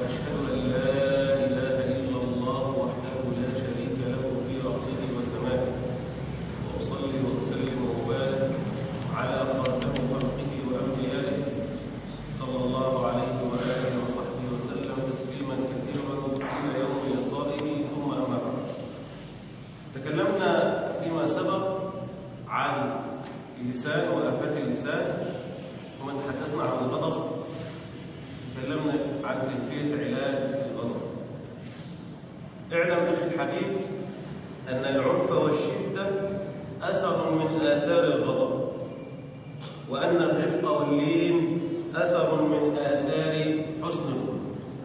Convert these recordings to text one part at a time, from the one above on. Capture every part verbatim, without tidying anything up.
وأشهد أن لا إله إلا الله وحده لا شريك له في أرضه وسمائه، وأصلي وأسلم وأبارك على خاتم خلقه وأنبيائه صلى الله عليه وآله وصحبه وسلم تسليما كثيرا إلى يوم لقائه. ثم أما بعد، تكلمنا فيما سبق عن اللسان وآفات اللسان، وما تحدثنا عن الغضب، تكلمنا عن كيفية علاج الغضب. اعلم أخي الحبيب أن العنف والشدة أثر من آثار الغضب، وأن الرفق واللين أثر من آثار حسن الخلق.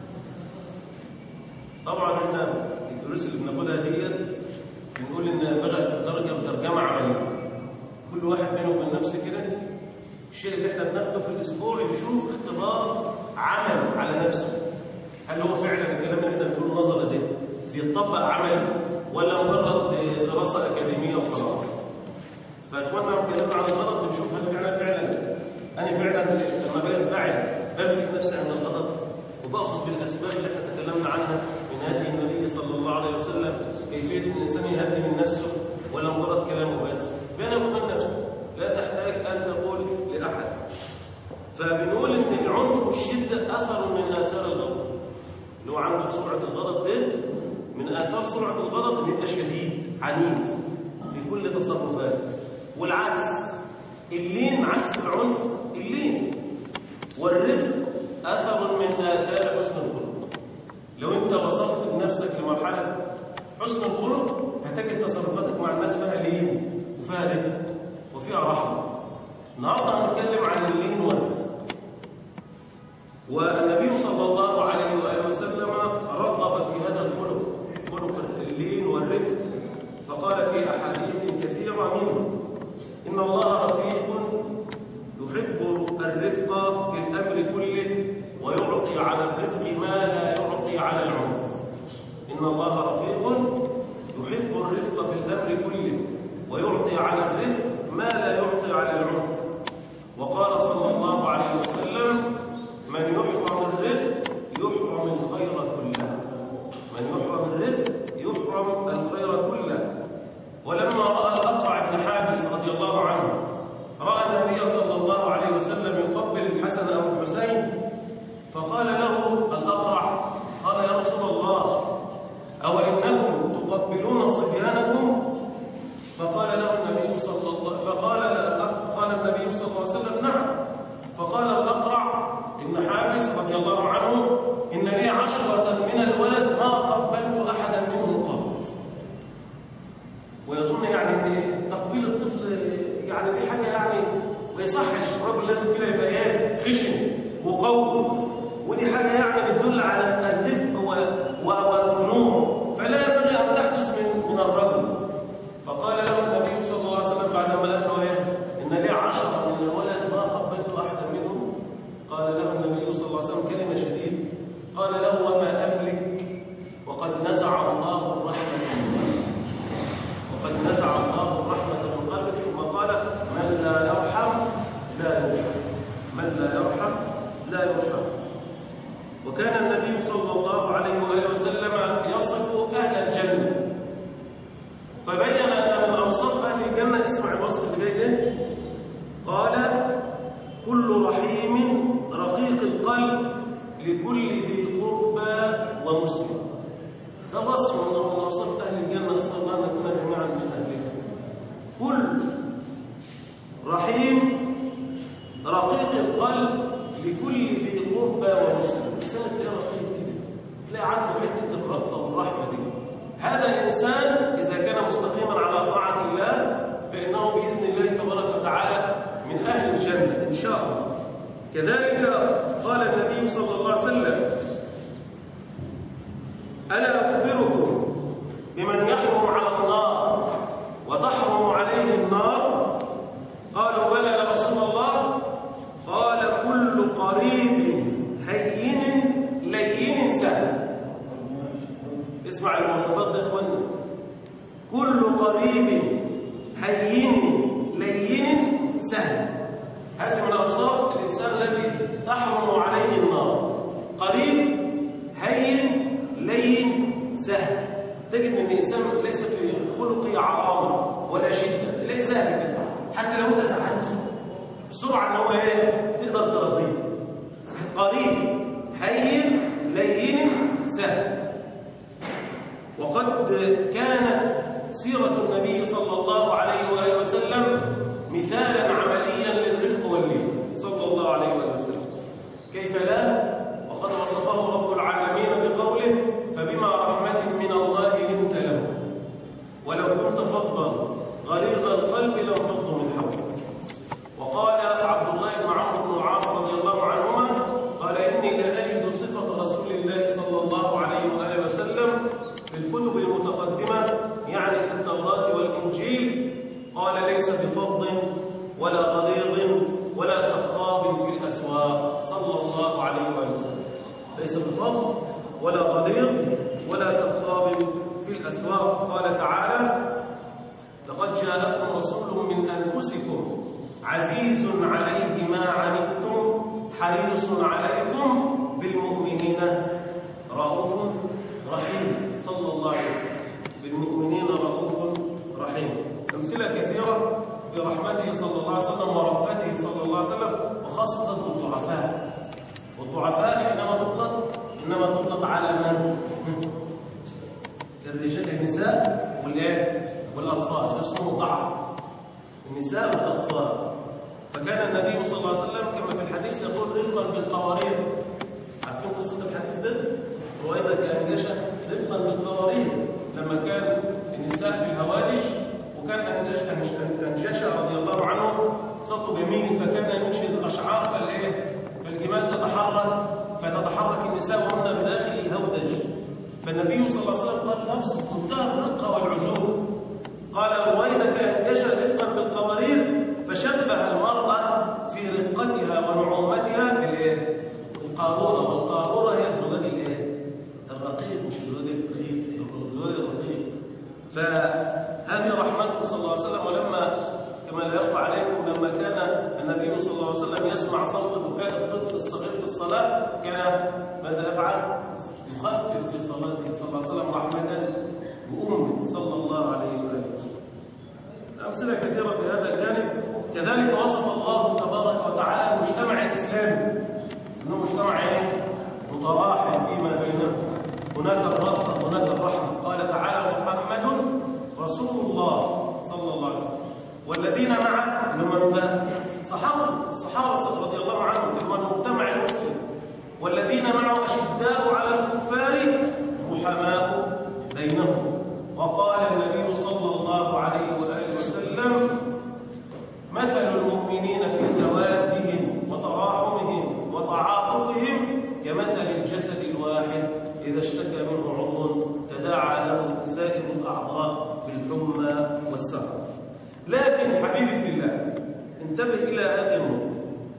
طبعا احنا الدروس اللي بناخدها ديت بنقول ان بقى ترجمه ترجمه عمليه، كل واحد بينه وبين نفسه كده الشيء اللي احنا بناخده في الاسبوع يشوف اختبار عمل على نفسه، هل هو فعلا الكلام اللي احنا بنقوله نظري ده يتطبق عملي ولا مجرد دراسه اكاديميه وخلاص. فاخواننا لما اتكلمنا عن الغضب بنشوف هل فعلا فعلا انا فعلا لما بنفعل بمسك نفسي عند الغضب وباخذ بالاسباب اللي احنا تكلمنا عنها من هدي النبي صلى الله عليه وسلم، كيفيه ان الانسان يهدي من نفسه ولا مجرد كلامه بس بينه وبين نفسه، لا تحتاج ان تقول لاحد. فبنقول ان العنف والشده اثر من اثار الغضب، اللي هو عنده سرعه الغضب ده من اثار سرعه الغضب ان يبقى شديد عنيف في كل تصرفاته، والعكس اللين عكس العنف اللين، والرفق اثر من اثار حسن الخلق. لو انت وصلت بنفسك لمرحله حسن الخلق هتجد تصرفاتك مع الناس فيها لين وفيها رفق وفيها رحمه. النهارده هنتكلم عن اللين والرفق، والنبي صلى الله عليه واله وسلم رغب في هذا الخلق، خلق اللين والرفق، فقال في احاديث كثيره منه ان الله رفيق يحب الرفق في الامر كله ويعطي على الرفق ما لا يعطي على العنف. ان الله رفيق يحب الرفق في الامر كله ويعطي على الرفق ما لا يعطي على العنف. وقال صلى الله عليه وسلم من يحرم الرفق يحرم الخير كله، من يحرم الرفق يحرم الخير كله. ولما راى الاقرع بن حابس رضي الله عنه راى النبي صلى الله عليه وسلم يقبل الحسن او الحسين، فقال له الاقرع قال يا رسول الله او انكم تقبلون صبيانكم؟ فقال له النبي صلى الله فقال قال النبي صلى الله عليه وسلم نعم. فقال الاقرع ابن حابس رضي الله عنه ان لي عشرة من الولد ما قبلت احدا منهم قط. ويظن يعني ان تقبيل الطفل يعني دي حاجه يعني ما يصحش، الراجل لازم كده يبقى ايه خشن وقوي، ودي حاجه يعني بتدل على الرفق والخنوع، فلا ينبغي ان تحدث من من الرجل. فقال له النبي صلى الله عليه وسلم بعدما قال له ايه ان لي عشرة من الولد ما قبلت احدا منهم، قال له النبي صلى الله عليه وسلم كلمه شديده، قال له وما املك وقد نزع الله الرحمه من قلبك، وقد نزع الله الرحمه من قلبك. ثم قال من لا يرحم لا يرحم، من لا يرحم لا يرحم. وكان النبي صلى الله عليه واله وسلم يصف اهل الجنه، فبين ان من اوصاف اهل الجنه، اسمع الوصف اللي جاي ده، قال كل رحيم رقيق القلب لكل ذي قربى ومسلم. ده وصف من اوصاف اهل الجنه، نسال الله ان نكون جميعا من اهلها. كل رحيم رقيق القلب لكل ذي قربى ومسلم. الانسان تلاقيه رقيق كده، تلاقي عنده حته الرأفه والرحمه دي. هذا الانسان اذا كان مستقيما على طاعه الله فانه باذن الله تبارك وتعالى من اهل الجنه ان شاء الله. كذلك قال النبي صلى الله عليه وسلم الا اخبركم بمن يحرم على النار وتحرم عليه النار؟ قالوا بلى يا رسول الله. قال كل قريب هين لين سهل. اسمع المواصفات ده يا اخوانا، كل قريب هين لين سهل. هذه من اوصاف الانسان الذي تحرم عليه النار. قريب هين لين سهل. تجد ان الانسان ليس في خلقه عراضه ولا شده، تلاقيه سهل كده، حتى لو انت زعلت بسرعه ان هو ايه تقدر ترضيه. قريب هين لين سهل. وقد كانت سيره النبي صلى الله عليه واله وسلم مثالا عمليا للرفق واللين صلى الله عليه واله وسلم. كيف لا؟ وقد وصفه رب العالمين بقوله: فبما رحمة من الله لنت له ولو كنت فظا غليظ القلب لانفضوا من حولك. وقال عبد الله بن عمرو بن العاص رضي الله عنهما قال: إني لأجد صفة رسول الله صلى الله عليه وآله وسلم في الكتب المتقدمة، يعني في التوراة والإنجيل، قال: ليس بفظ ولا غليظ ولا سخاب في الأسواق صلى الله عليه وآله وسلم. ليس بفظ ولا غليظ ولا سخاب في الأسواق. قال تعالى: لقد جاءكم رسول من أنفسكم عزيز عليه ما عنتم حريص عليكم بالمؤمنين رؤوف رحيم صلى الله عليه وسلم. بالمؤمنين رؤوف رحيم. أمثلة كثيرة برحمته صلى الله عليه وسلم ورأفته صلى الله عليه وسلم، وخاصة الضعفاء. والضعفاء إنما تطلق إنما تطلق على من؟ الرجال، النساء والأطفال، اسمه ضعف النساء والأطفال. فكان النبي صلى الله عليه وسلم كما في الحديث يقول: رفقا بالقوارير. عارفين قصة الحديث ده؟ رويدة أنجشة رفقا بالقوارير، لما كان النساء في الهوادج، وكان أنجشة رضي الله عنه صوته جميل، فكان ينشد الأشعار فالإيه؟ فالجمال تتحرك، فتتحرك النساء وهن بداخل الهودج. فالنبي صلى الله عليه وسلم قال نفس منتهى الرقة والعزوب، قال: رويدك أنجشة رفقا بالقوارير، فشبه المرأة في رقتها ونعومتها بالإيه؟ القارورة. والقارورة هي الزجاج الإيه؟ الرقيق، مش الزجاج الدقيق، الزجاج الرقيق. فهذه رحمته صلى الله عليه وسلم. ولما كما لا يخفى عليكم لما كان النبي صلى الله عليه وسلم يسمع صوت بكاء الطفل الصغير في الصلاة، كان ماذا يفعل؟ يخفف في صلاته صلى الله عليه وسلم رحمة بأمه صلى الله عليه وآله وسلم. أمثلة كثيرة في هذا الجانب. كذلك وصف الله تبارك وتعالى المجتمع الإسلامي أنه مجتمع متراحم فيما بينهم، هناك الرأفة هناك الرحمة. قال تعالى: محمد رسول الله صلى الله عليه وسلم والذين معه لمن بقى صحابه الصحابة رضي الله عنهم، لمن المجتمع المسلم، والذين معه أشداء على الكفار رحماء بينهم. وقال النبي صلى الله عليه وآله وسلم: مثل المؤمنين في توادهم وتراحمهم وتعاطفهم كمثل الجسد الواحد إذا اشتكى منه عضو تداعى له سائر الأعضاء بالحمى والسهر. لكن حبيبي في الله، انتبه إلى هذه النقطة.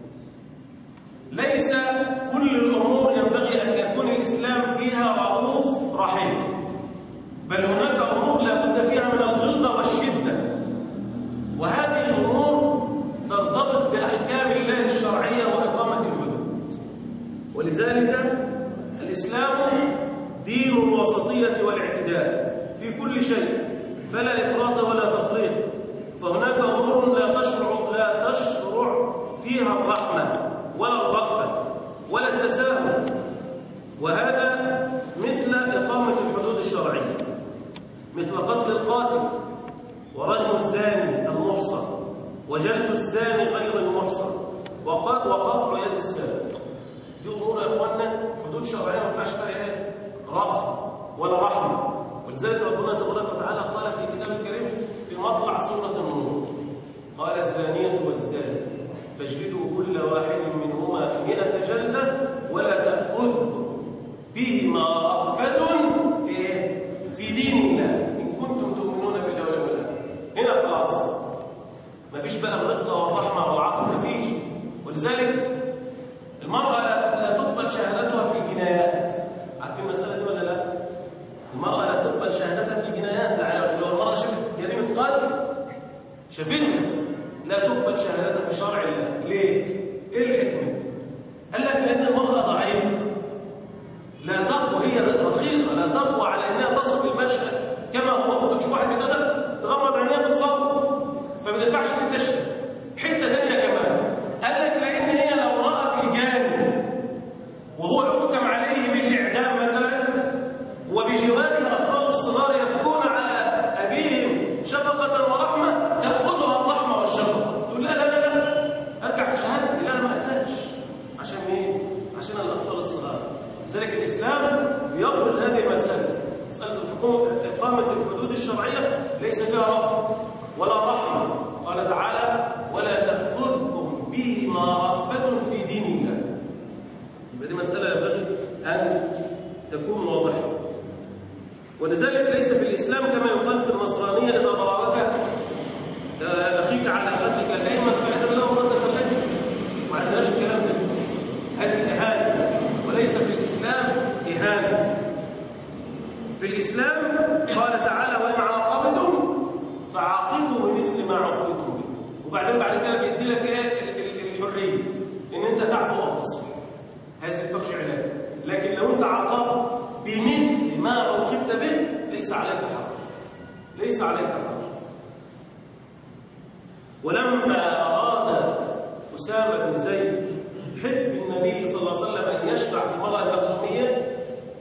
ليس كل الأمور ينبغي أن يكون الإسلام فيها رؤوف رحيم، بل هناك أمور لا بد فيها من الغلظة والشدة، وهذه الأمور ترتبط بأحكام الله الشرعية وإقامة الحدود. ولذلك الإسلام دين الوسطية والاعتدال في كل شيء، فلا إفراط ولا تفريط. فهناك أمور لا تشرع لا تشرع فيها الرحمة ولا الرأفة ولا التساهل، وهذا مثل إقامة الحدود الشرعية، مثل قتل القاتل ورجم الزاني المحصن وجلد الزاني غير المحصن وقطع يد السارق. دي أمور يا إخواننا حدود شرعية ما فيهاش فيها إيه؟ رأفة ولا رحمة. ولذلك ربنا تبارك وتعالى قال في كتابه الكريم في مطلع سورة النور: قال: الزانية والزاني فاجلدوا كل واحد منهما مئة جلدة ولا تأخذكم بهما رأفة في في دين الله إن كنتم تؤمنون بالله واليوم الآخر. هنا خلاص مفيش بقى الرقة والرحمة والعطف، مفيش. ولذلك المرأة لا تقبل شهادتها في الجنايات. عارفين المسألة دي ولا لا؟ المرأة لا تقبل شهادتها في الجنايات. لو المرأة شافت جريمة قتل شافتها، لا تقبل شهادتها في شرع الله. ليه؟ ايه الحكمة؟ قال لك لأن المرأة ضعيفة، لا تقوى، هي رقيقة لا تقوى على أنها تصف المشهد كما هو. مش واحد بيقدر تغمض عينيها بتصور، فما ينفعش تكتشف. حتة تانية كمان قال لك لأن هي لو رأت الجاني وهو يحكم عليه بالإعدام مثلا وبجواره الأطفال الصغار يبكون على أبيهم شفقة ورحمة، تأخذها الرحمة والشفقة، تقول لا لا لا لا أرجع في شهادتي، لا ما أقتلش. عشان مين؟ عشان الأطفال الصغار. لذلك الإسلام يربط هذه المسألة، مسألة الحكومة إقامة الحدود الشرعية ليس فيها رفض ولا رحمة. قال تعالى ولا تأخذكم بهما رأفة في دين الله. يبقى دي مسألة ينبغي أن تكون واضحة. ولذلك ليس في الإسلام كما يقال في النصرانية إذا ضربك أخيك على خدك الأيمن فأدب له خدك الأيسر، ما عندناش الكلام ده. هذه إهانة، وليس في الإسلام إهانة. في الإسلام قال تعالى وإن عاقبتم فعاقبوا بمثل ما عاقبتم به، وبعدين بعد كده بيدي لك ايه الحريه ان انت تعفو او تصفح، هذه ترجع لك. لكن لو انت عاقبت بمثل ما عوقبت به ليس عليك حرج، ليس عليك حرج. ولما اراد اسامه بن زيد حب النبي صلى الله عليه وسلم ان يشفع في المراه المخزوميه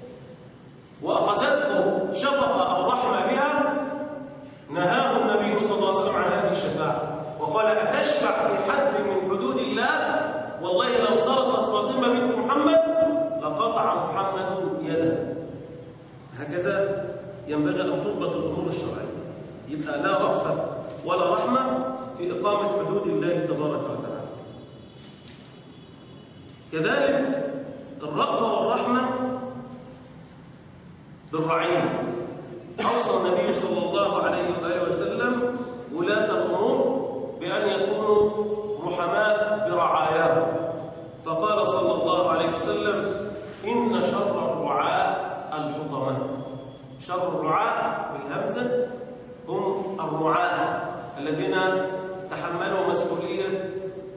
واخذته شفقه او رحمه بها، نهاه النبي صلى الله عليه وسلم عن هذه الشفاعة وقال أتشفع في حد من حدود الله؟ والله لو سرقت فاطمة بنت محمد لقطع محمد يده. هكذا ينبغي أن تضبط الأمور الشرعية. يبقى لا رأفة ولا رحمة في إقامة حدود الله تبارك وتعالى. كذلك الرأفة والرحمة بالرعية. أوصى النبي صلى الله عليه وآله وسلم ولاة الأمور بأن يكونوا رحماء برعاياهم، فقال صلى الله عليه وسلم إن شر الرعاء الحطماء. شر الرعاء بالهمزة هم الرعاة الذين تحملوا مسؤولية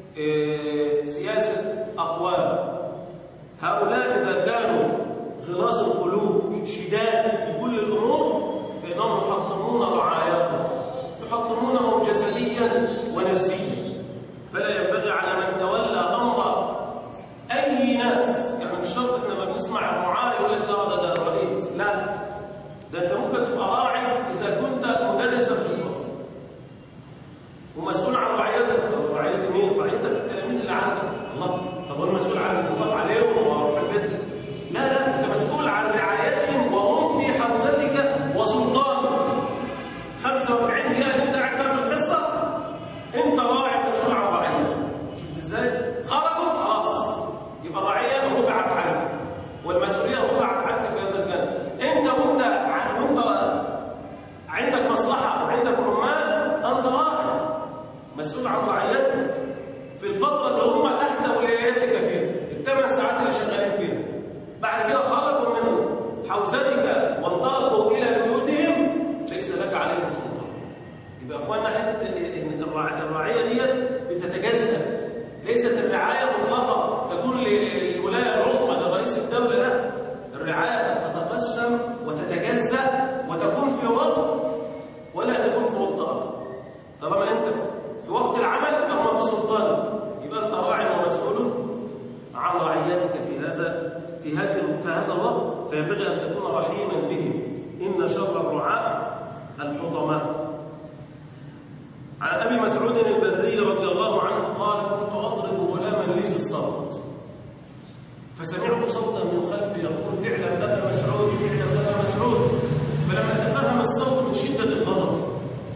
سياسة أقوام. هؤلاء إذا كانوا غلاظ القلوب شداد في كل الأمور فإنهم يحطمون رعاياهم، يحطمونهم جسديا ونفسيا. فلا ينبغي على من تولى أمر أي ناس، يعني مش شرط إحنا ما بنسمع الرعاة يقول لك ده ده الرئيس، لا، ده أنت ممكن تبقى راعي إذا كنت مدرسا في الفصل ومسؤول عن رعيتك. رعيتك مين؟ رعيتك التلاميذ اللي عندك. الله، طب هو المسؤول عن الانفاق عليهم وأروح البيت؟ لا لا، أنت مسؤول عن رعايتهم وهم في حوزتك وسلطانك. خمسة وأربعين دقيقة اللي أنت قاعد فيها في القصة أنت راعي مسؤول عن رعيتك. شفت إزاي؟ خرجوا خلاص يبقى الرعية رفعت عنك والمسؤولية رفعت عنك في هذا الجانب. أنت وأنت وأنت عندك مصلحة وعندك عمال أنت راعي مسؤول عن رعيتك في الفترة اللي هم تحت ولايتك فيها، الثمان ساعات اللي شغالين فيها. بعد كده خرجوا من حوزتك وانطلقوا إلى بيوتهم ليس لك عليهم سلطان. يبقى اخواننا حته ان الرعايه دي بتتجزأ، ليست الرعايه مطلقه تكون للولايه العظمى لرئيس الدوله، لا، الرعايه تتقسم وتتجزأ وتكون في وقت ولا تكون في وقت اخر. طالما انت في وقت العمل هم في سلطانك يبقى انت راع ومسؤول عن رعيتك في هذا في هذا في هذا الوقت، فينبغي ان تكون رحيما بهم. ان شر الرعاء الحطماء. عن ابي مسعود البدري رضي الله عنه قال كنت اضرب غلاما لي بالصوت فسمعت صوتا من خلفي يقول اعلم ابا مسعود اعلم ابا مسعود، فلما تفهم الصوت من شده الغضب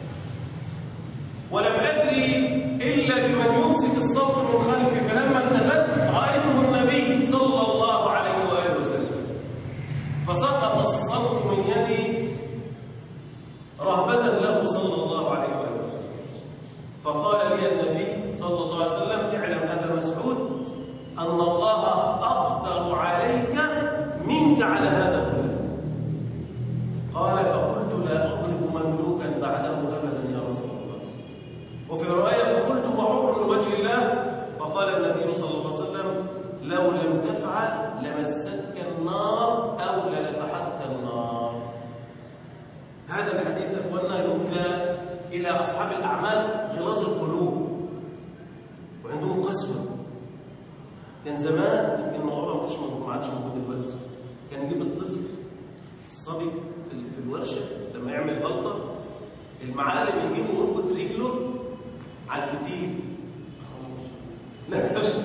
ولم ادري الا بمن يمسك الصوت من خلفي، فلما التفت رايته النبي صلى الله عليه واله وسلم، فسقط الصوت من يدي رهبة له صلى الله عليه وآله وسلم. فقال لي النبي صلى الله عليه وسلم اعلم أبا مسعود أن الله أقدر عليك منك على هذا الغلام. قال فقلت لا أضرب مملوكا بعده أبدا يا رسول الله. وفي رواية فقلت وحر لوجه الله. فقال النبي صلى الله عليه وسلم لو لم تفعل لمستك النار أو للفحتك النار. هذا الحديث يا اخواننا يهدى إلى أصحاب الأعمال غلاظ القلوب وعندهم قسوة. كان زمان يمكن الموضوع مش موجود، ما عادش موجود دلوقتي. كان يجيب الطفل الصبي في الورشة لما يعمل غلطة، المعلم يجيبه ويربط رجله على الفتيل. لا مش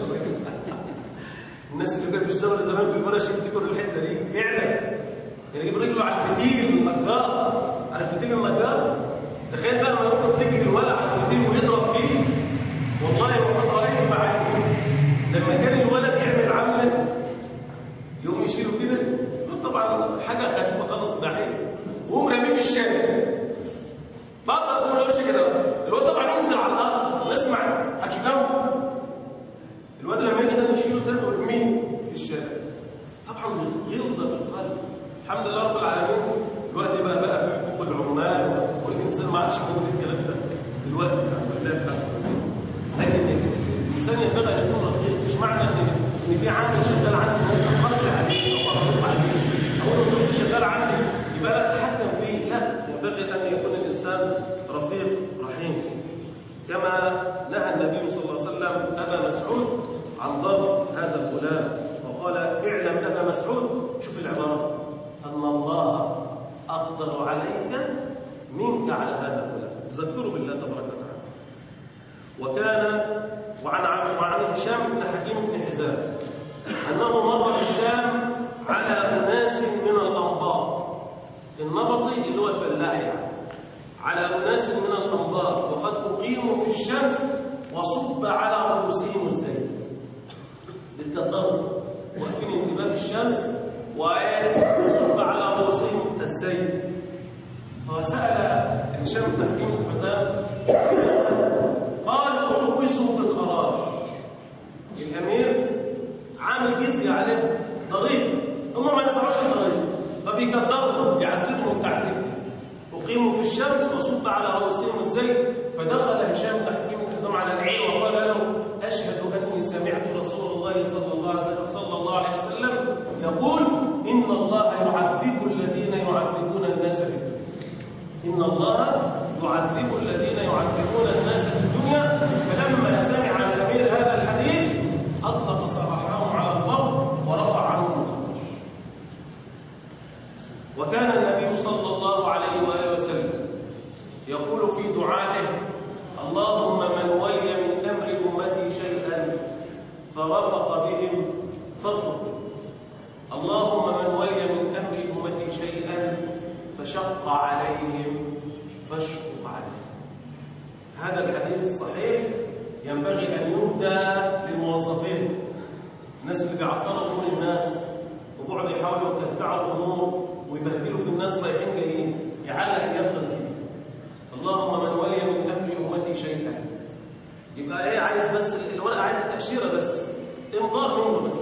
الناس اللي كانت بتشتغل زمان في الورش يفتكروا الحته دي فعلا. يعني يجيب رجله على الفتيل المجار، على الفتيل المجار. تخيل بقى لما يربط رجل الولد على الفتيل ويضرب فيه. والله وقد رايت معاكم لما كان الولد يعمل عمله يقوم يشيله كده، طبعا حاجه خفيفه خالص بعيد، ويقوم راميه في الشارع. بقى تقول له كده الولد طبعا ينزل على الارض ونسمع هتشتغل. الواد لما يجي ده نشيله ده ويرميه في الشارع. طبعا غلظه في القلب. الحمد لله رب العالمين دلوقتي بقى بقى في حقوق العمال والانسان ما عادش موجود الكلام ده دلوقتي الحمد لله الحمد لله. لكن الانسان ينبغي ان يكون رقيق. مش معنى ان ان في عامل شغال عندي ممكن قاسي عليه او اضغط عليه او لو كنت شغال عندي يبقى لا اتحكم فيه. لا، ينبغي ان يكون الانسان رفيق رحيم. كما نهى النبي صلى الله عليه وسلم ابا مسعود عن ضرب هذا الغلام وقال اعلم ابا مسعود، شوف العباره، ان الله اقدر عليك منك على هذا الغلام. تذكروا بالله تبارك وتعالى. وكان وعن وعن هشام بن حكيم بن حزام انه مر بالشام على اناس من الانباط. النبطي اللي هو الفلاح يعني، على اناس من الانباط وقد اقيموا في الشمس وصب على رؤوسهم الزيت. بالتضرب واقفين انتباه في الشمس وصب على رؤوسهم الزيت. فسال هشام بن حكيم بن حزام قال احبسوا في الخراج. الامير عامل جزيه عليه ضريبه، هم ما يدفعوش الضريبه فبيكدروا يعذبهم التعذيب. اقيموا في الشمس وصب على رؤوسهم الزيت. فدخل هشام بن حكيم بن حزام على العين وقال له اشهد اني سمعت رسول الله صلى الله عليه صلى الله عليه وسلم يقول ان الله يعذب الذين يعذبون الناس في الدنيا. ان الله يعذب الذين يعذبون الناس في الدنيا. فلما سمع الامير هذا الحديث اطلق سراحهم على الفرد ورفع عنهم الخراج. وكان النبي صلى الله عليه واله وسلم يقول في دعائه اللهم من ولي من امر امتي شيئا فرفق بهم فارفق. اللهم من ولي من امر امتي شيئا فشق عليهم فاشفق عليهم. هذا الحديث الصحيح ينبغي ان يهدى للموظفين، الناس اللي بيعطلوا امور الناس وبعد يحاولوا يتبعوا الامور ويبهدلوا في الناس رايحين جايين، يعلق يفضل كده اللهم من ولي من امر امتي شيئا. يبقى ايه؟ عايز بس الورقه عايزه تاشيره بس، انظار منه بس.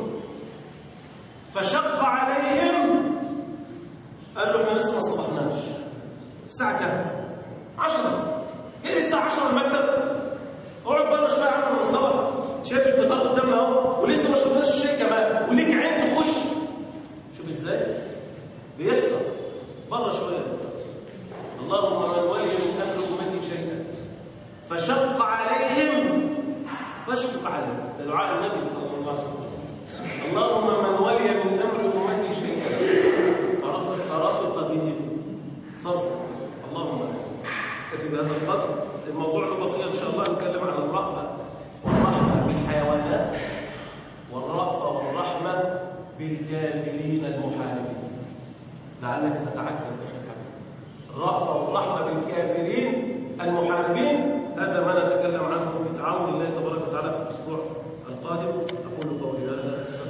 فشق عليهم، قال له احنا لسه ما صبحناش. الساعه كام؟ عشرة. ايه الساعه عشرة المكتب؟ اقعد بره شويه عم من الصبح، شايف الفطار قدامنا اهو ولسه ما شربناش الشاي كمان وليك عين تخش. شوف ازاي بيكسر بره شويه. اللهم من ولي من امر امتي شيئا فشق عليهم فاشفق عليهم. ده دعاء النبي صلى الله عليه وسلم. اللهم من ولي من امر امتي شيئا فرفق فرفق بهم فارفق. اللهم اكتفي بهذا القدر. الموضوع له بقيه ان شاء الله. نتكلم عن الرأفه والرحمه بالحيوانات والرأفه والرحمه بالكافرين المحاربين. لعلك تتعجب يا اخي الحبيب. الرأفه والرحمه بالكافرين المحاربين، هذا ما نتكلم عنه بتعاون الله تبارك وتعالى في الاسبوع القادم. اقول قولي هذا.